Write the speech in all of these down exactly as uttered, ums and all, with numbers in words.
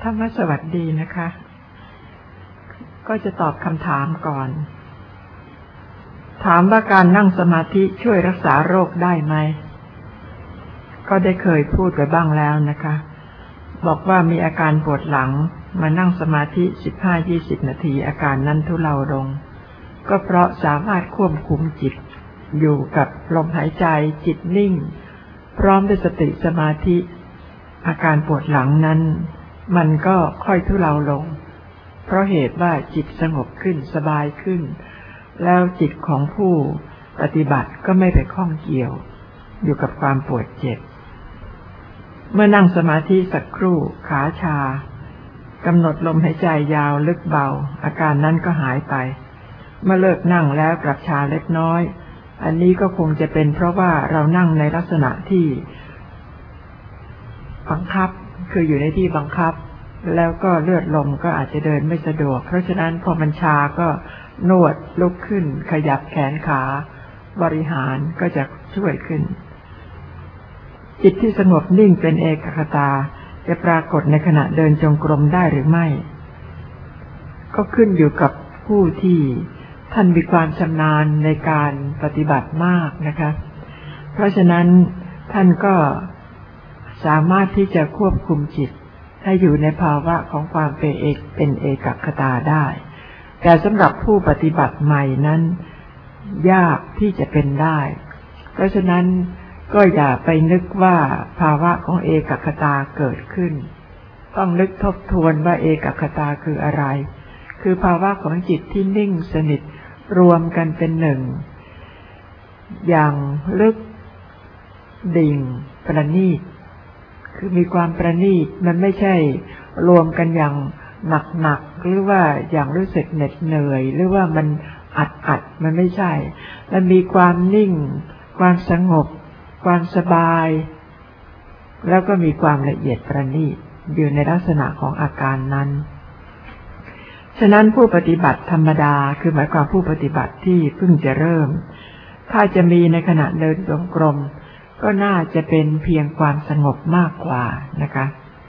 ธรรมสวัสดีนะคะก็จะตอบคำถามก่อนถามว่าการนั่งสมาธิช่วยรักษาโรคได้ไหมก็ได้เคยพูดไปบ้างแล้วนะคะบอกว่ามีอาการปวดหลังมานั่งสมาธิ สิบห้าถึงยี่สิบ นาทีอาการนั้นทุเลาลงก็เพราะสามารถควบคุมจิตอยู่กับลมหายใจจิตนิ่งพร้อมด้วยสติสมาธิอาการปวดหลังนั้นมันก็ค่อยทุเลาลงเพราะเหตุว่าจิตสงบขึ้นสบายขึ้นแล้วจิตของผู้ปฏิบัติก็ไม่ไปข้องเกี่ยวอยู่กับความปวดเจ็บเมื่อนั่งสมาธิสักครู่ขาชากำหนดลมหายใจยาวลึกเบาอาการนั้นก็หายไปเมื่อเลิกนั่งแล้วกลับชาเล็กน้อยอันนี้ก็คงจะเป็นเพราะว่าเรานั่งในลักษณะที่บังคับคืออยู่ในที่บังคับแล้วก็เลือดลมก็อาจจะเดินไม่สะดวกเพราะฉะนั้นพอมันชาก็นวดลุกขึ้นขยับแขนขาบริหารก็จะช่วยขึ้นจิตที่สงบนิ่งเป็นเอกคตาจะปรากฏในขณะเดินจงกรมได้หรือไม่ก็ขึ้นอยู่กับผู้ที่ท่านมีความชำนาญในการปฏิบัติมากนะคะเพราะฉะนั้นท่านก็สามารถที่จะควบคุมจิตให้อยู่ในภาวะของความเป็นเอกเป็นเอกคตาได้แต่สำหรับผู้ปฏิบัติใหม่นั้นยากที่จะเป็นได้เพราะฉะนั้นก็อย่าไปนึกว่าภาวะของเอกคตาเกิดขึ้นต้องนึกทบทวนว่าเอกคตาคืออะไรคือภาวะของจิตที่นิ่งสนิทรวมกันเป็นหนึ่งอย่างลึกดิ่งประณีตคือมีความประณีตมันไม่ใช่รวมกันอย่างหนักๆหรือว่าอย่างรู้สึกเหน็ดเหนื่อยหรือว่ามันอัดๆมันไม่ใช่มันมีความนิ่งความสงบความสบายแล้วก็มีความละเอียดประณีตอยู่ในลักษณะของอาการนั้นฉะนั้นผู้ปฏิบัติธรรมดาคือหมายความผู้ปฏิบัติที่เพิ่งจะเริ่มถ้าจะมีในขณะเดินจงกรมก็น่าจะเป็นเพียงความสงบมากกว่านะคะ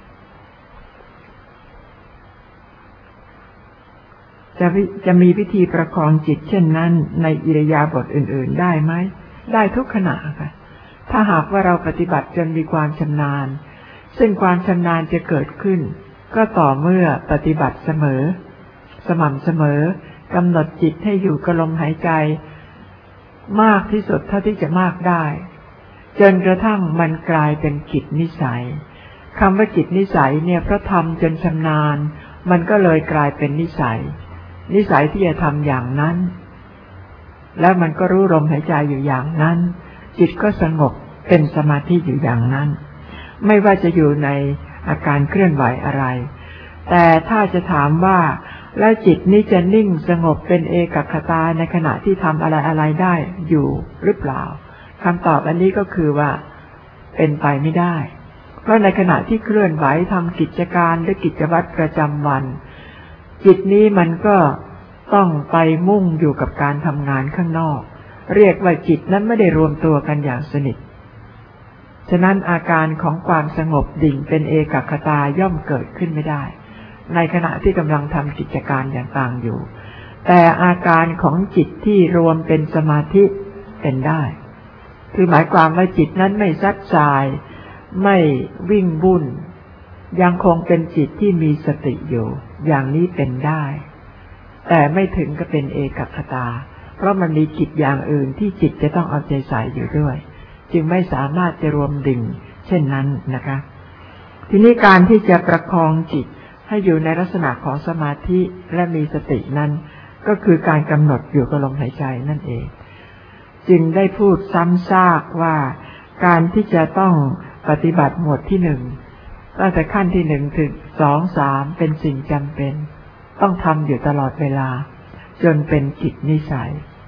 จะจะมีวิธีประคองจิตเช่นนั้นในอิริยาบถอื่นๆได้ไหมได้ทุกขณะค่ะถ้าหากว่าเราปฏิบัติจนมีความชำนาญซึ่งความชำนาญจะเกิดขึ้นก็ต่อเมื่อปฏิบัติเสมอสม่ำเสมอกำหนดจิตให้อยู่กับลมหายใจมากที่สุดเท่าที่จะมากได้จนกระทั่งมันกลายเป็นกิจนิสัยคำว่ากิจนิสัยเนี่ยเพราะทำจนชำนาญมันก็เลยกลายเป็นนิสัยนิสัยที่จะทำอย่างนั้นแล้วมันก็รู้ลมหายใจอยู่อย่างนั้นจิตก็สงบเป็นสมาธิอยู่อย่างนั้นไม่ว่าจะอยู่ในอาการเคลื่อนไหวอะไรแต่ถ้าจะถามว่าแล้วจิตนี้จะนิ่งสงบเป็นเอกคตาในขณะที่ทำอะไรอะไรได้อยู่หรือเปล่าคำตอบอันนี้ก็คือว่าเป็นไปไม่ได้เพราะในขณะที่เคลื่อนไหวทำกิจการหรือกิจวัตรประจำวันจิตนี้มันก็ต้องไปมุ่งอยู่กับการทำงานข้างนอกเรียกว่าจิตนั้นไม่ได้รวมตัวกันอย่างสนิทฉะนั้นอาการของความสงบดิ่งเป็นเอกคตาย่อมเกิดขึ้นไม่ได้ในขณะที่กำลังทำกิจการอย่างต่างอยู่แต่อาการของจิตที่รวมเป็นสมาธิเป็นได้คือหมายความว่าจิตนั้นไม่ซัดสายไม่วิ่งวุ่นยังคงเป็นจิตที่มีสติอยู่อย่างนี้เป็นได้แต่ไม่ถึงกับเป็นเอกคตาเพราะมันมีกิจอย่างอื่นที่จิตจะต้องเอาใจใส่อยู่ด้วยจึงไม่สามารถจะรวมดิ่งเช่นนั้นนะคะทีนี้การที่จะประคองจิตให้อยู่ในลักษณะของสมาธิและมีสตินั้นก็คือการกำหนดอยู่กับลมหายใจนั่นเองจึงได้พูดซ้ำซากว่าการที่จะต้องปฏิบัติหมวดที่หนึ่งตั้งแต่ขั้นที่หนึ่งถึงสองสามเป็นสิ่งจำเป็นต้องทำอยู่ตลอดเวลาจนเป็นกิจนิสัย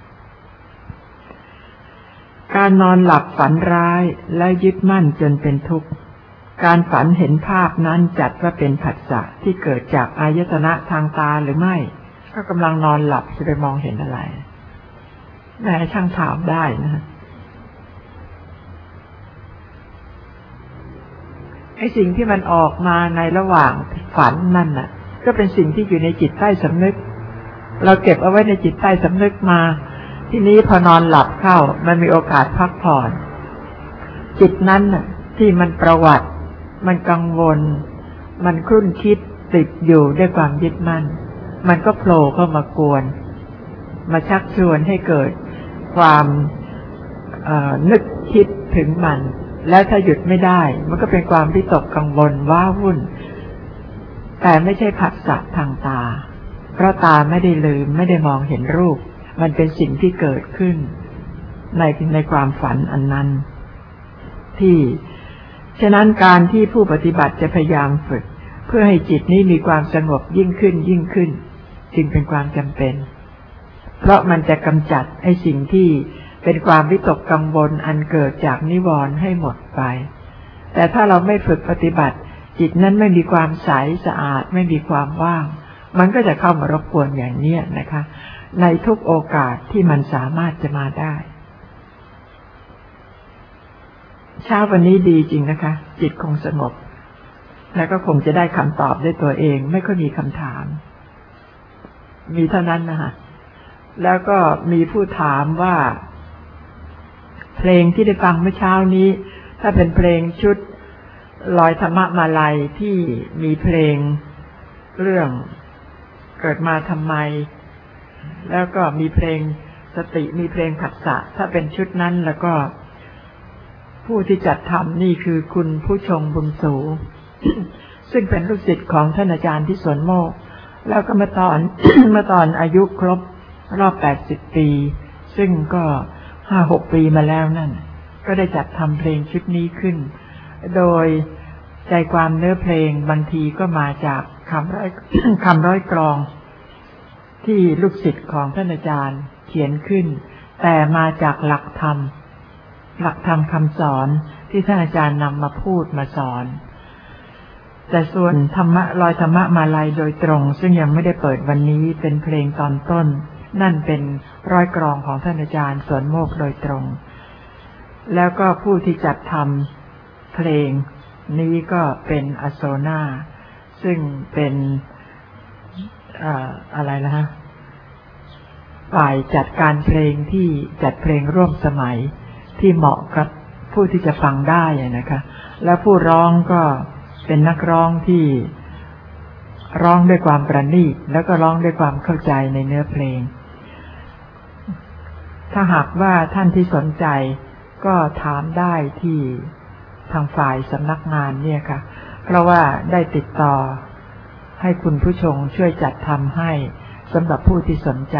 การนอนหลับฝันร้ายและยึดมั่นจนเป็นทุกข์การฝันเห็นภาพนั้นจัดว่าเป็นผัสสะที่เกิดจากอายตนะทางตาหรือไม่ก็กำลังนอนหลับจะไปมองเห็นอะไรแม่ช่างถามได้นะไอ้สิ่งที่มันออกมาในระหว่างฝันนั่นน่ะก็เป็นสิ่งที่อยู่ในจิตใต้สำนึกเราเก็บเอาไว้ในจิตใต้สำนึกมาทีนี้พอนอนหลับเข้ามันมีโอกาสพักผ่อนจิตนั้นน่ะที่มันประวัติมันกังวลมันครุ่นคิดติดอยู่ด้วยความยึดมั่นมันก็โผล่เข้ามากวนมาชักชวนให้เกิดความนึกคิดถึงมันแล้วถ้าหยุดไม่ได้มันก็เป็นความวิตกกังวลว้าวุ่นแต่ไม่ใช่ผัสสะทางตาเพราะตาไม่ได้ลืมไม่ได้มองเห็นรูปมันเป็นสิ่งที่เกิดขึ้นในในความฝันอันนั้นที่ฉะนั้นการที่ผู้ปฏิบัติจะพยายามฝึกเพื่อให้จิตนี้มีความสงบยิ่งขึ้นยิ่งขึ้นจึงเป็นความจำเป็นเพราะมันจะกำจัดไอ้สิ่งที่เป็นความวิตกกังวลอันเกิดจากนิวรณ์ให้หมดไปแต่ถ้าเราไม่ฝึกปฏิบัติจิตนั้นไม่มีความใสสะอาดไม่มีความว่างมันก็จะเข้ามารบกวนอย่างนี้นะคะในทุกโอกาสที่มันสามารถจะมาได้เช้าวันนี้ดีจริงนะคะจิตคงสงบแล้วก็คงจะได้คำตอบด้วยตัวเองไม่ค่อยมีคำถามมีเท่านั้นนะคะแล้วก็มีผู้ถามว่าเพลงที่ได้ฟังเมื่อเช้านี้ถ้าเป็นเพลงชุดลอยธรรมะมาลัยที่มีเพลงเรื่องเกิดมาทำไมแล้วก็มีเพลงสติมีเพลงผัสสะถ้าเป็นชุดนั้นแล้วก็ผู้ที่จัดทำนี่คือคุณผู้ชงบุญสู ซึ่งเป็นลูกศิษย์ของท่านอาจารย์ที่สวนโมกแล้วก็มาตอน มาตอนอายุครบรอบแปดสิบปีซึ่งก็ห้าหกปีมาแล้วนั่นก็ได้จัดทำเพลงชุดนี้ขึ้นโดยใจความเนื้อเพลงบางทีก็มาจากคำร้อย คำร้อยกลองที่ลูกศิษย์ของท่านอาจารย์เขียนขึ้นแต่มาจากหลักธรรมหลักธรรมคำสอนที่ท่านอาจารย์นำมาพูดมาสอนแต่ส่วนธรรมะลอยธรรมะมาลัยโดยตรงซึ่งยังไม่ได้เปิดวันนี้เป็นเพลงตอนต้นนั่นเป็นร้อยกลองของท่านอาจารย์สวนโมกโดยตรงแล้วก็ผู้ที่จัดทำเพลงนี้ก็เป็นอโซนาซึ่งเป็นอ่าอะไรนะฮะฝ่ายจัดการเพลงที่จัดเพลงร่วมสมัยที่เหมาะกับผู้ที่จะฟังได้นะคะแล้วผู้ร้องก็เป็นนักร้องที่ร้องด้วยความประณีตแล้วก็ร้องด้วยความเข้าใจในเนื้อเพลงถ้าหากว่าท่านที่สนใจก็ถามได้ที่ทางฝ่ายสำนักงานเนี่ยค่ะเพราะว่าได้ติดต่อให้คุณผู้ชงช่วยจัดทำให้สำหรับผู้ที่สนใจ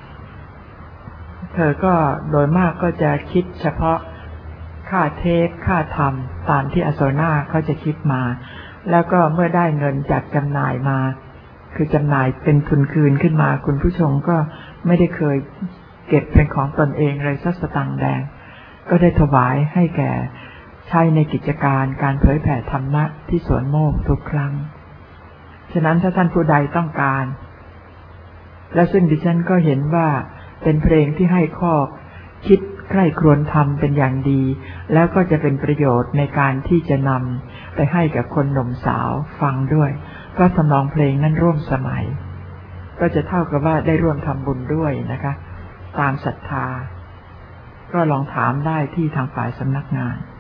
เธอก็โดยมากก็จะคิดเฉพาะค่าเทปค่าทำตามที่อโซนาเขาจะคิดมาแล้วก็เมื่อได้เงินจากจำหน่ายมาคือจำหน่ายเป็นทุนคืนขึ้นมาคุณผู้ชมก็ไม่ได้เคยเก็บเป็นของตนเองเลยสักสตางค์แดงก็ได้ถวายให้แก่ใช้ในกิจการการเผยแผ่ธรรมะที่สวนโมกทุกครั้งฉะนั้นถ้าท่านผู้ใดต้องการและซึ่งดิฉันก็เห็นว่าเป็นเพลงที่ให้ข้อคิดใคร่ครวญทำเป็นอย่างดีแล้วก็จะเป็นประโยชน์ในการที่จะนำไปให้กับคนหนุ่มสาวฟังด้วยเพราะทำนองเพลงนั้นร่วมสมัยก็จะเท่ากับว่าได้ร่วมทำบุญด้วยนะคะตามศรัทธาก็ลองถามได้ที่ทางฝ่ายสำนักงาน